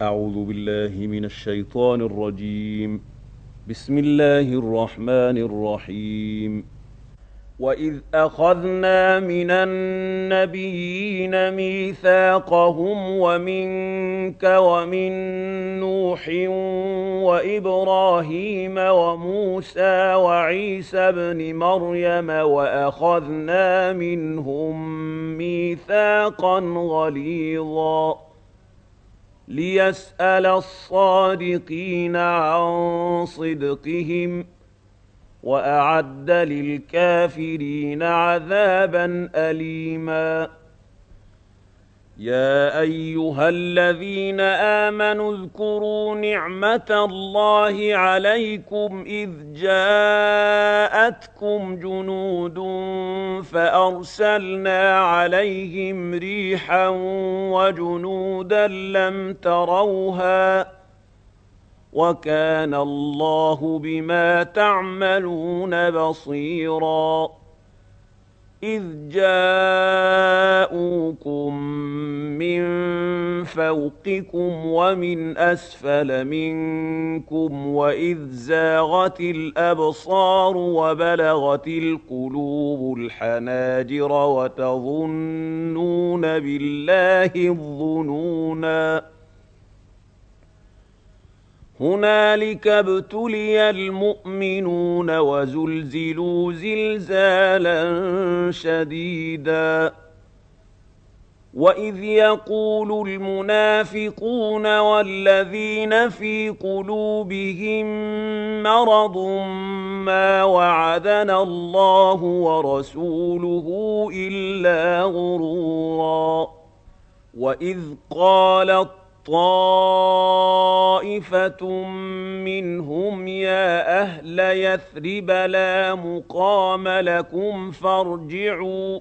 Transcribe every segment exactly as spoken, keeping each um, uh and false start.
أعوذ بالله من الشيطان الرجيم. بسم الله الرحمن الرحيم. وإذ أخذنا من النبيين ميثاقهم ومنك ومن نوح وإبراهيم وموسى وعيسى ابن مريم وأخذنا منهم ميثاقا غليظا ليسأل الصادقين عن صدقهم وأعد للكافرين عذابا أليما. يا أيها الذين آمنوا اذكروا نعمة الله عليكم إذ جاءتكم جنود فأرسلنا عليهم ريحا وجنودا لم تروها وكان الله بما تعملون بصيرا. إذ جاءوكم من فوقكم ومن أسفل منكم وإذ زاغت الأبصار وبلغت القلوب الحناجر وتظنون بالله الظنونا. هنالك ابتلي المؤمنون وزلزلوا زلزالا شديدا. وإذ يقول المنافقون والذين في قلوبهم مرض ما وعدنا الله ورسوله إلا غرورا. وإذ قالت طائفة منهم يا أهل يثرب لا مقام لكم فارجعوا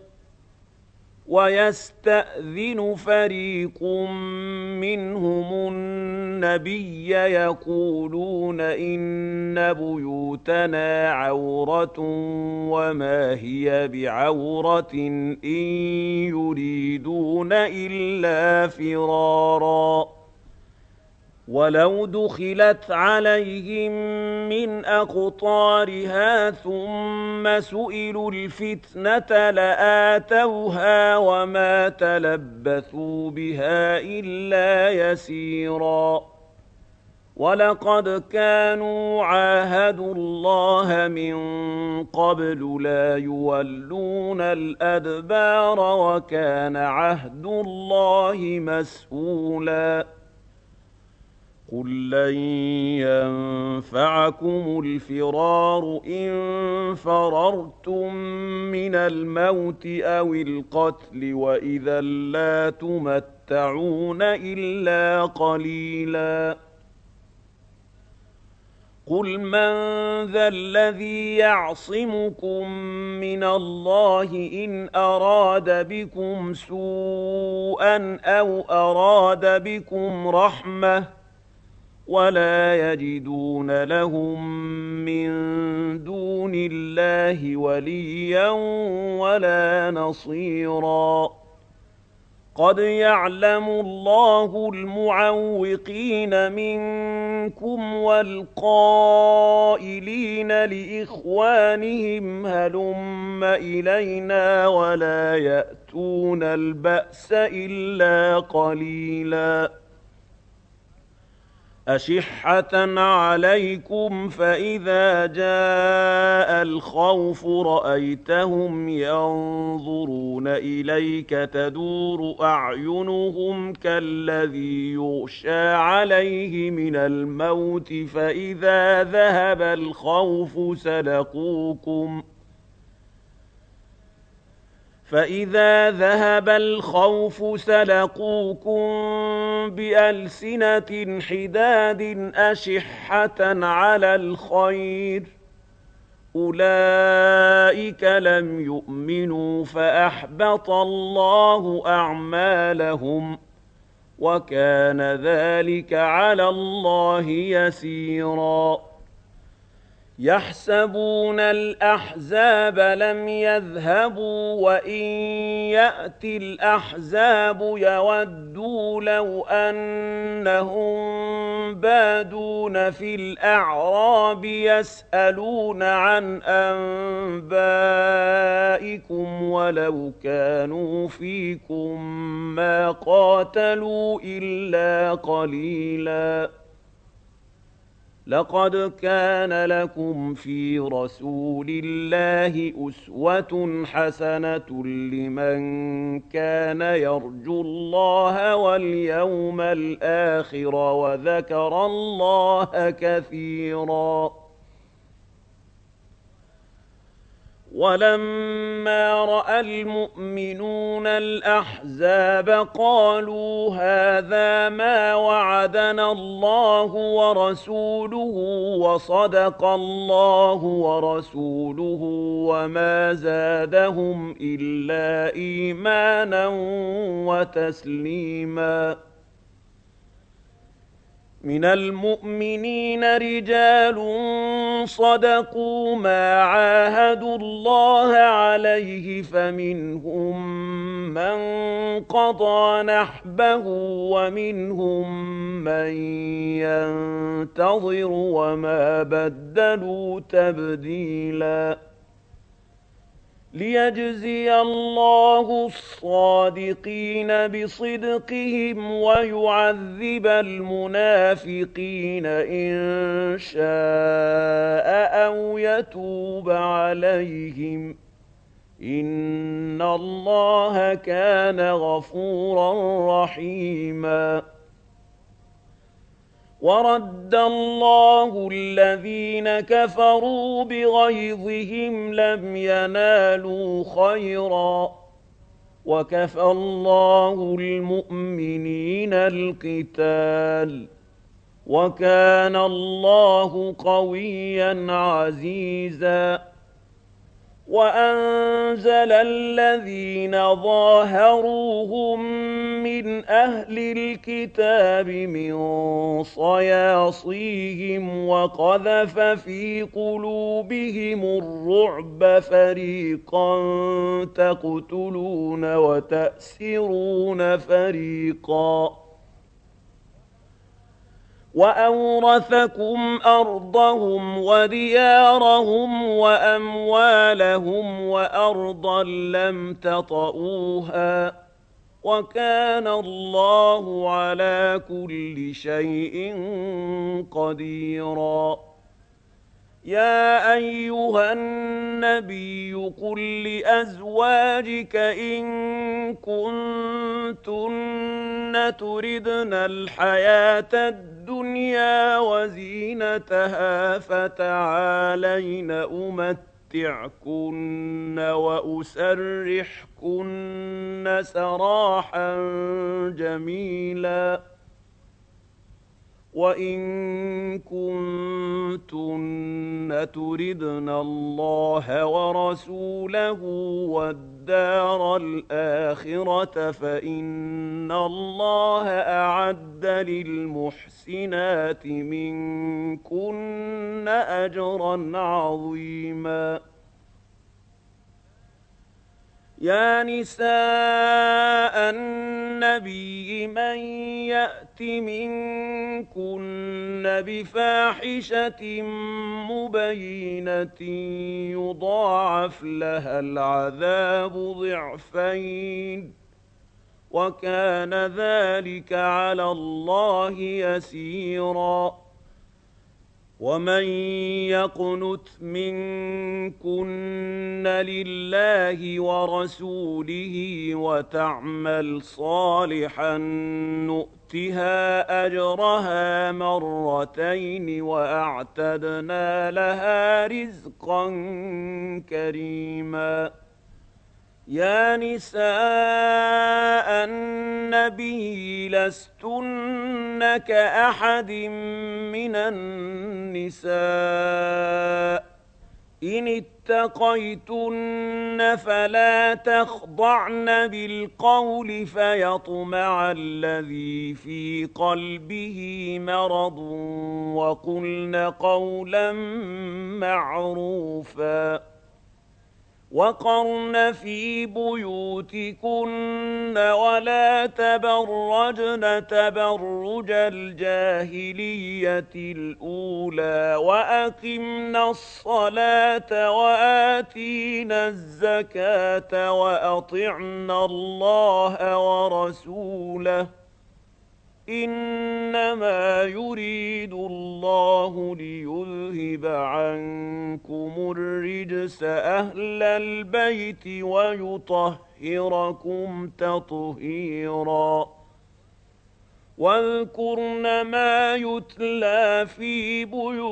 ويستأذن فريق منهم النبي يقولون إن بيوتنا عورة وما هي بعورة إن يريدون إلا فرارا. ولو دخلت عليهم من أقطارها ثم سئلوا الفتنة لآتوها وما تلبثوا بها إلا يسيرا. ولقد كانوا عاهدوا الله من قبل لا يولون الأدبار وكان عهد الله مسؤولا. قل لن ينفعكم الفرار إن فررتم من الموت أو القتل وإذا لا تمتعون إلا قليلا. قل من ذا الذي يعصمكم من الله إن أراد بكم سوءا أو أراد بكم رحمة ولا يجدون لهم من دون الله وليا ولا نصيرا. قد يعلم الله المعوقين منكم والقائلين لإخوانهم هلم إلينا ولا يأتون البأس إلا قليلا. أشحة عليكم فإذا جاء الخوف رأيتهم ينظرون إليك تدور أعينهم كالذي يغشى عليه من الموت فإذا ذهب الخوف سلقوكم فإذا ذهب الخوف سلقوكم بألسنة حداد أشحة على الخير أولئك لم يؤمنوا فأحبط الله أعمالهم وكان ذلك على الله يسيرا. يحسبون الأحزاب لم يذهبوا وإن يأتي الأحزاب يودوا لو أنهم بادون في الأعراب يسألون عن أنبائكم ولو كانوا فيكم ما قاتلوا إلا قليلاً لقد كان لكم في رسول الله أسوة حسنة لمن كان يرجو الله واليوم الآخر وذكر الله كثيرا ولما رأى المؤمنون الأحزاب قالوا هذا ما وعدنا الله ورسوله وصدق الله ورسوله وما زادهم إلا إيمانا وتسليما من المؤمنين رجال صدقوا ما عاهدوا الله عليه فمنهم من قضى نحبه ومنهم من ينتظر وما بدلوا تبديلاً ليجزي الله الصادقين بصدقهم ويعذب المنافقين إن شاء أو يتوب عليهم إن الله كان غفورا رحيما ورد الله الذين كفروا بغيظهم لم ينالوا خيرا وكفى الله المؤمنين القتال وكان الله قويا عزيزا وأنزل الذين ظاهروهم من أهل الكتاب من صياصيهم وقذف في قلوبهم الرعب فريقا تقتلون وتأسرون فريقا وأورثكم أرضهم وديارهم وأموالهم وأرضا لم تطئوها وكان الله على كل شيء قديرا يا أيها النبي قل لأزواجك إن كنتن تردن الحياة الدنيا وزينتها فتعالين أمتعكن وأسرحكن سراحا جميلا وإن كنتن تردن الله ورسوله والدار الآخرة فإن الله أعد للمحسنات منكن أجرا عظيما يا نساء النبي من يأت منكن بفاحشة مبينة يضاعف لها العذاب ضعفين وكان ذلك على الله يسيرا ومن يقنت منكن لله ورسوله وتعمل صالحا نؤتها أجرها مرتين وأعتدنا لها رزقا كريما يا نساء النبي لستن كأحد من النساء إن اتقيتن فلا تخضعن بالقول فيطمع الذي في قلبه مرض وقلن قولا معروفا وقرن في بيوتكن ولا تبرجن تبرج الجاهلية الأولى وأقمنا الصلاة وآتينا الزكاة وأطعنا الله ورسوله إنما يريد الله ليذهب عنكم الرجس أهل البيت ويطهركم تطهيرا واذكرن ما يتلى في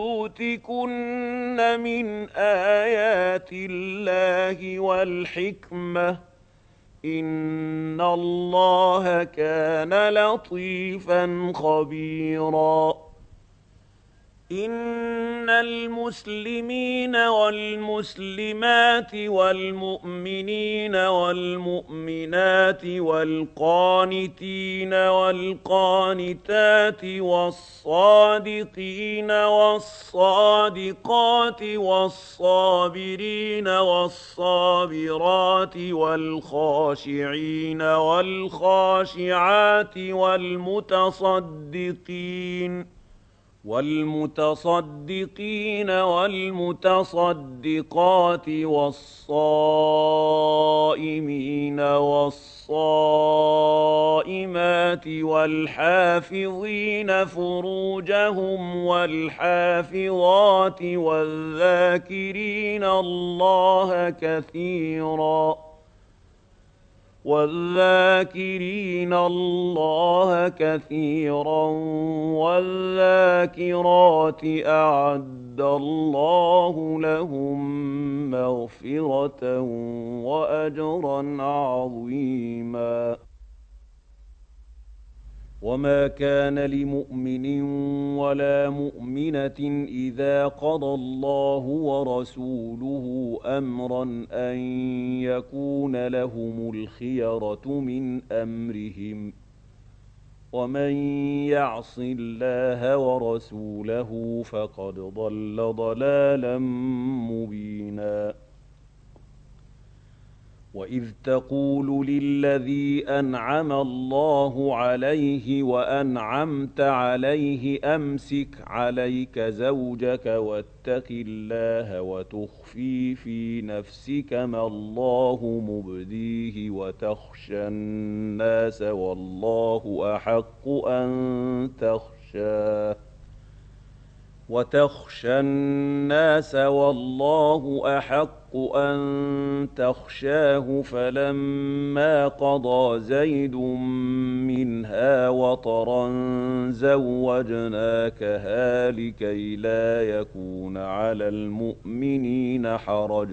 بيوتكن من آيات الله والحكمة إن الله كان لطيفا خبيرا إن المسلمين والمسلمات والمؤمنين والمؤمنات والقانتين والقانتات والصادقين والصادقات والصابرين والصابرات والخاشعين والخاشعات والمتصدقين والمتصدقين والمتصدقات والصائمين والصائمات والحافظين فروجهم والحافظات والذاكرين الله كثيرا والذاكرين الله كثيرا والذاكرات أعد الله لهم مغفرة وأجرا عظيما وما كان لمؤمن ولا مؤمنة إذا قضى الله ورسوله أمرا أن يكون لهم الخيرة من أمرهم ومن يعص الله ورسوله فقد ضل ضلالا مبينا وإذ تقول للذي أنعم الله عليه وأنعمت عليه أمسك عليك زوجك واتق الله وتخفي في نفسك ما الله مبديه وتخشى الناس والله أحق أن تخشاه وتخشى الناس والله أحق أن تخشاه فلما قضى زيد منها وطرا زوجناكها لكي لا يكون على المؤمنين حرج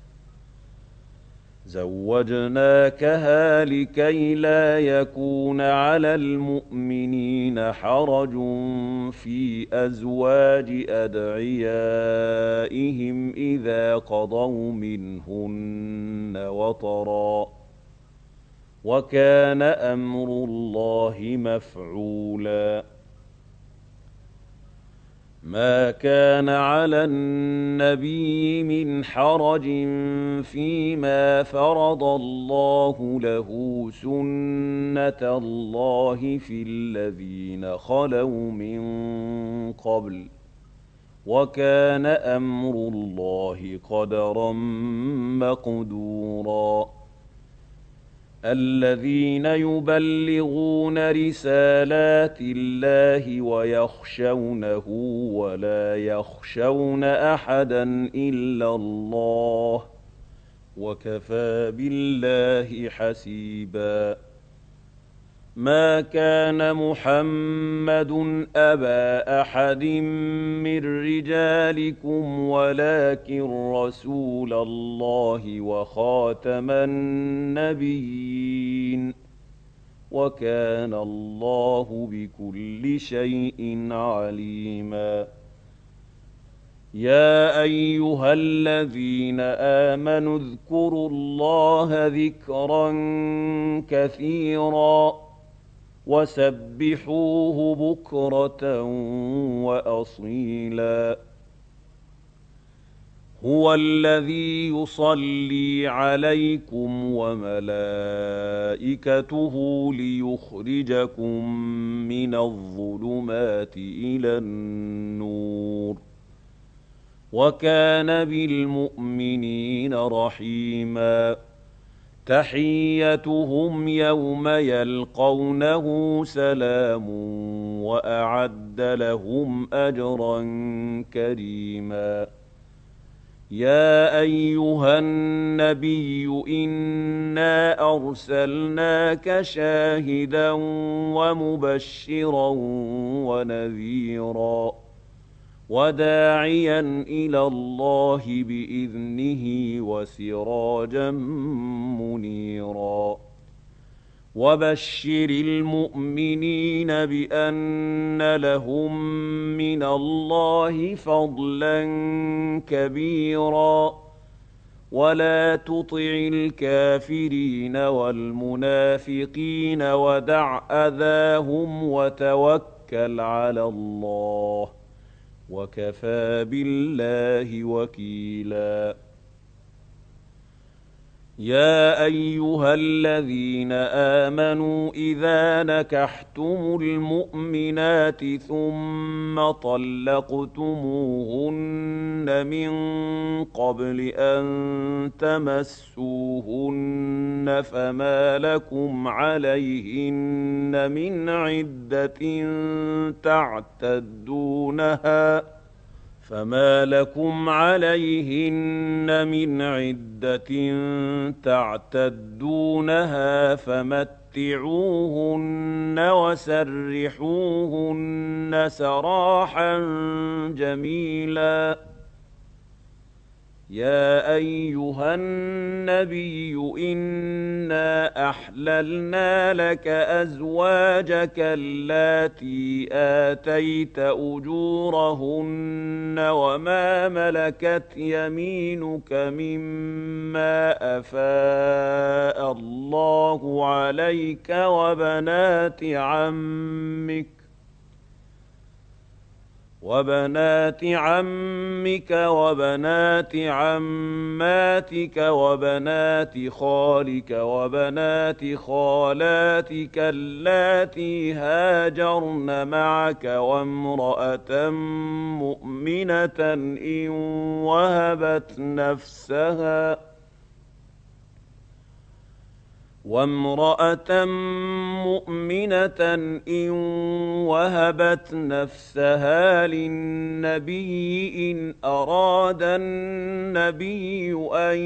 زوجناكها لكي لا يكون على المؤمنين حرج في أزواج أدعيائهم إذا قضوا منهن وطرا وكان أمر الله مفعولا ما كان على النبي من حرج فيما فرض الله له سنة الله في الذين خلوا من قبل وكان أمر الله قدرا مقدورا الذين يبلغون رسالات الله ويخشونه ولا يخشون أحدا إلا الله وكفى بالله حسيبا ما كان محمد أبا أحد من رجالكم ولكن رسول الله وخاتم النبيين وكان الله بكل شيء عليما يا أيها الذين آمنوا اذكروا الله ذكرا كثيرا وسبحوه بكرة وأصيلا هو الذي يصلي عليكم وملائكته ليخرجكم من الظلمات إلى النور وكان بالمؤمنين رحيما تحيتهم يوم يلقونه سلام وأعد لهم أجرا كريما يا أيها النبي إنا أرسلناك شاهدا ومبشرا ونذيرا وداعيا إلى الله بإذنه وسراجا منيرا وبشر المؤمنين بأن لهم من الله فضلا كبيرا ولا تطع الكافرين والمنافقين ودع أذاهم وتوكل على الله وكفى بالله وكيلا يا أيها الذين آمنوا إذا نكحتم المؤمنات ثم طلقتموهن من قبل أن تمسوهن فما لكم عليهن من عدة تعتدونها فما لكم عليهن من عدة تعتدونها فمتعوهن وسرحوهن سراحا جميلا يا أيها النبي إنا أحللنا لك أزواجك اللاتي آتيت أجورهن وما ملكت يمينك مما أفاء الله عليك وبنات عمك وبنات عمك وبنات عماتك وبنات خالك وبنات خالاتك اللاتي هاجرن معك وامرأة مؤمنة إن وهبت نفسها وامرأة مؤمنة إن وهبت نفسها للنبي إن أراد النبي أن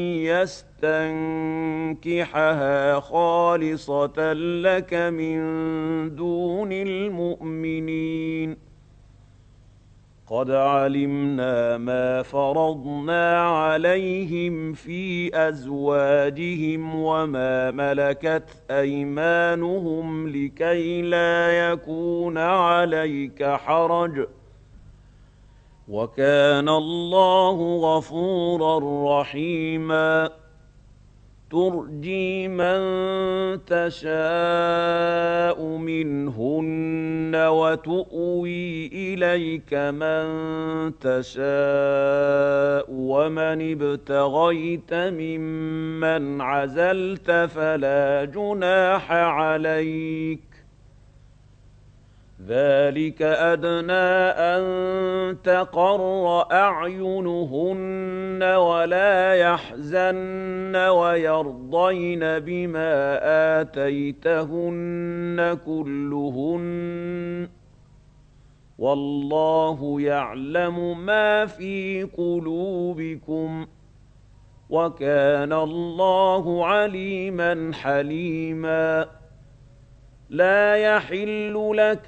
يستنكحها خالصة لك من دون المؤمنين قد علمنا ما فرضنا عليهم في أزواجهم وما ملكت أيمانهم لكي لا يكون عليك حرج وكان الله غفورا رحيما ترجي من تشاء منهن وتؤوي إليك من تشاء ومن ابتغيت ممن عزلت فلا جناح عليك ذلك أدنى أن تقر أعينهن ولا يحزن ويرضين بما آتيتهن كلهن والله يعلم ما في قلوبكم وكان الله عليما حليما لا يحل لك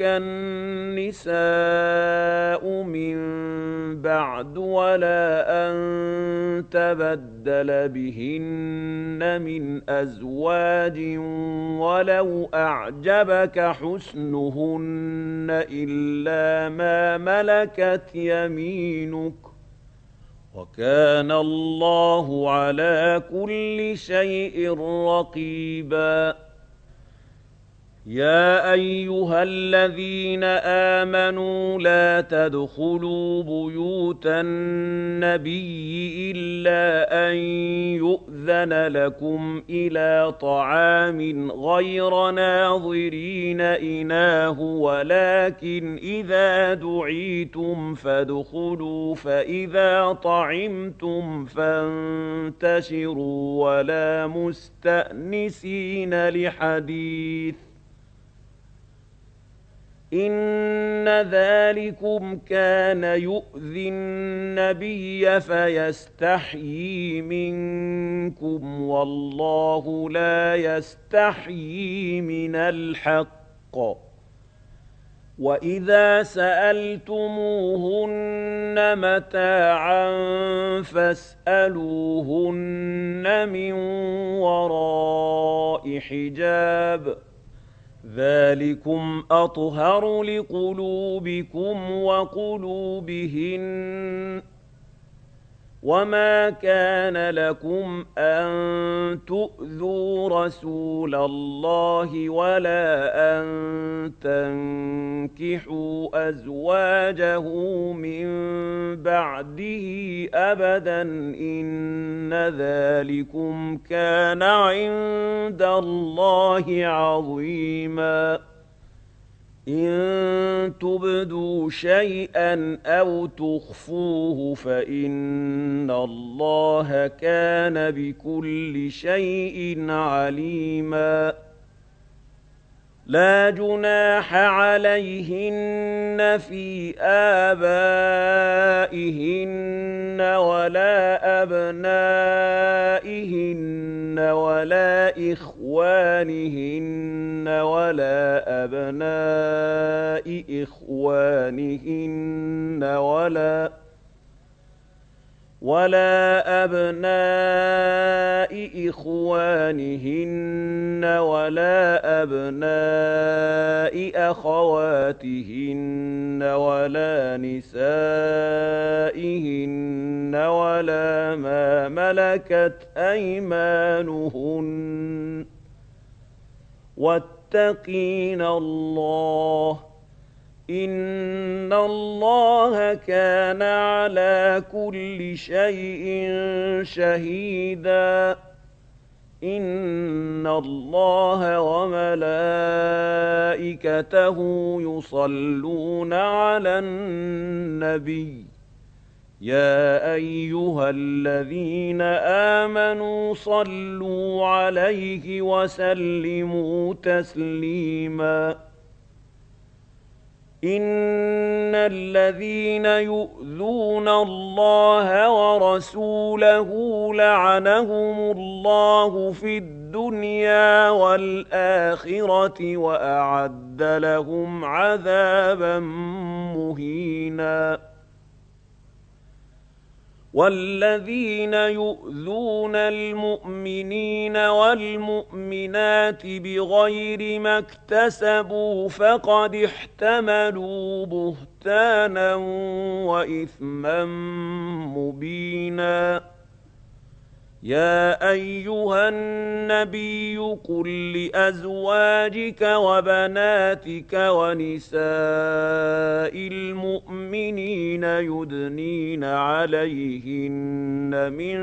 النساء من بعد ولا أن تبدل بهن من أزواج ولو أعجبك حسنهن إلا ما ملكت يمينك وكان الله على كل شيء رقيبا يا أيها الذين آمنوا لا تدخلوا بيوت النبي إلا أن يؤذن لكم إلى طعام غير ناظرين إناه ولكن إذا دعيتم فادخلوا فإذا طعمتم فانتشروا ولا مستأنسين لحديث إن ذلكم كان يؤذي النبي فيستحيي منكم والله لا يستحيي من الحق وإذا سألتموهن متاعا فاسألوهن من وراء حجاب ذلكم أطهر لقلوبكم وقلوبهن وما كان لكم أن تؤذوا رسول الله ولا أن تنكحوا أزواجه من بعده أبدا إن ذلكم كان عند الله عظيما إن تبدوا شيئا أو تخفوه فإن الله كان بكل شيء عليما لا جناح عليهن في آبائهن ولا أبنائهن ولا إخوانهن ولا أبناء إخوانهن ولا ولا أبناء إخوانهن ولا أبناء أخواتهن ولا نسائهن ولا ما ملكت أيمانهن واتقين الله إن الله كان على كل شيء شهيدا إن الله وملائكته يصلون على النبي يا أيها الذين آمنوا صلوا عليه وسلموا تسليما إن الذين يؤذون الله ورسوله لعنهم الله في الدنيا والآخرة وأعد لهم عذابا مهينا والذين يؤذون المؤمنين والمؤمنات بغير ما اكتسبوا فقد احتملوا بهتانا وإثما مبينا يا أيها النبي قل لأزواجك وبناتك ونساء المؤمنين يدنين عليهن من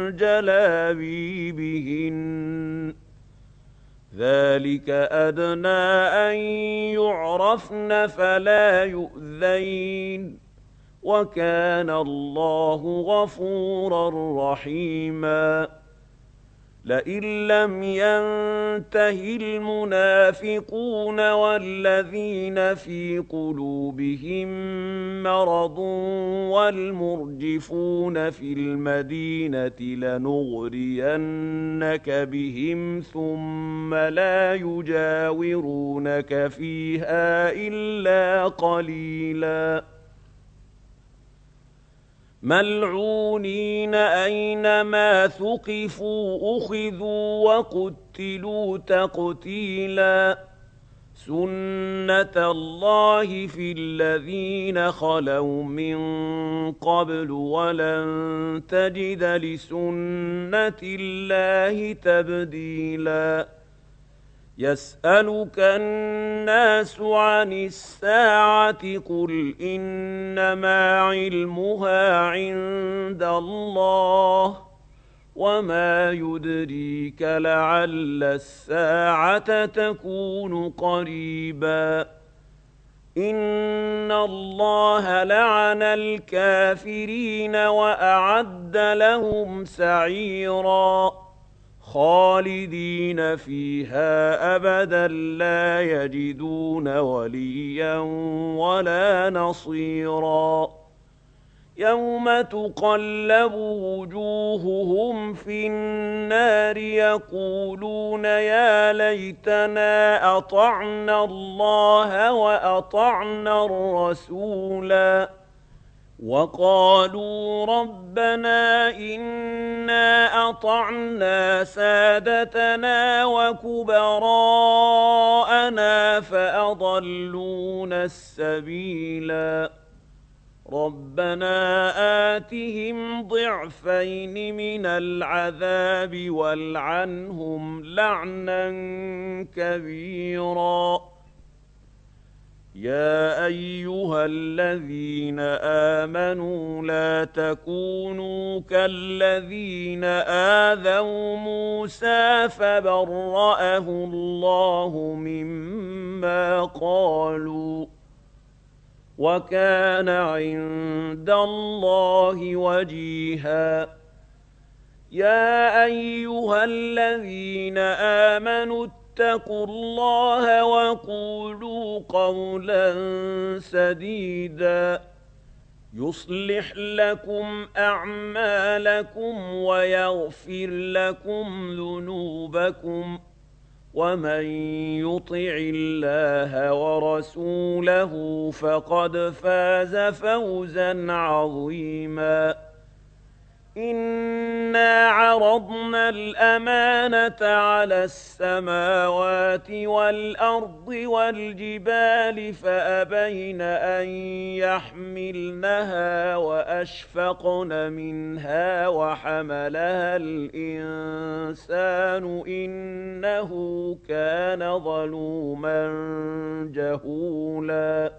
جلابيبهن ذلك أدنى أن يعرفن فلا يؤذين وكان الله غفورا رحيما لئن لم ينته المنافقون والذين في قلوبهم مرض والمرجفون في المدينة لنغرينك بهم ثم لا يجاورونك فيها إلا قليلا ملعونين أينما ثقفوا أخذوا وقتلوا تقتيلا سُنَّةَ اللَّهِ فِي الَّذِينَ خَلَوْا مِن قَبْلُ ۖ وَلَن تَجِدَ لِسُنَّةِ اللَّهِ تَبْدِيلًا يَسْأَلُكَ النَّاسُ عَنِ السَّاعَةِ ۖ قُلْ إِنَّمَا عِلْمُهَا عِندَ اللَّهِ ۚ وَمَا يُدْرِيكَ لَعَلَّ السَّاعَةَ تَكُونُ قَرِيبًا إِنَّ اللَّهَ لَعَنَ الْكَافِرِينَ وَأَعَدَّ لَهُمْ سَعِيرًا خَالِدِينَ فِيهَا أَبَدًا لَّا يَجِدُونَ وَلِيًّا وَلَا نَصِيرًا يَوْمَ تُقَلَّبُ وُجُوهُهُمْ فِي النَّارِ يَقُولُونَ يَا لَيْتَنَا أَطَعْنَا اللَّهَ وَأَطَعْنَا الرَّسُولَا وَقَالُوا رَبَّنَا إِنَّا أَطَعْنَا سَادَتَنَا وَكُبَرَاءَنَا فَأَضَلُّونَا السَّبِيلَا رَبَّنَا آتِهِمْ ضِعْفَيْنِ مِنَ الْعَذَابِ وَالْعَنْهُمْ لَعْنًا كَبِيرًا يَا أَيُّهَا الَّذِينَ آمَنُوا لَا تَكُونُوا كَالَّذِينَ آذَوْا مُوسَىٰ فَبَرَّأَهُ اللَّهُ مِمَّا قَالُوا ۚ وَكَانَ عِندَ اللَّهِ وَجِيهًا يَا أَيُّهَا الَّذِينَ آمَنُوا اتَّقُوا اللَّهَ وَقُولُوا قَوْلًا سَدِيدًا يُصْلِحْ لَكُمْ أَعْمَالَكُمْ وَيَغْفِرْ لَكُمْ ذُنُوبَكُمْ ۗ وَمَن يُطِعِ اللَّهَ وَرَسُولَهُ فَقَدْ فَازَ فَوْزًا عَظِيمًا إِنَّا عَرَضْنَا الْأَمَانَةَ عَلَى السَّمَاوَاتِ وَالْأَرْضِ وَالْجِبَالِ فَأَبَيْنَ أَن يَحْمِلْنَهَا وَأَشْفَقْنَ مِنْهَا وَحَمَلَهَا الْإِنسَانُ إِنَّهُ كَانَ ظَلُومًا جَهُولًا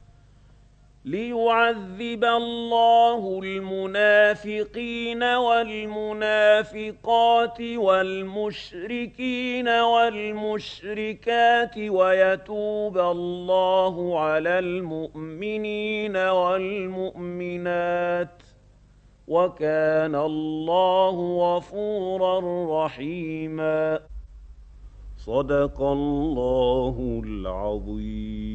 لِيُعَذِّبَ اللَّهُ الْمُنَافِقِينَ وَالْمُنَافِقَاتِ وَالْمُشْرِكِينَ وَالْمُشْرِكَاتِ وَيَتُوبَ اللَّهُ عَلَى الْمُؤْمِنِينَ وَالْمُؤْمِنَاتِ ۗ وَكَانَ اللَّهُ غَفُورًا رَّحِيمًا صدق الله العظيم.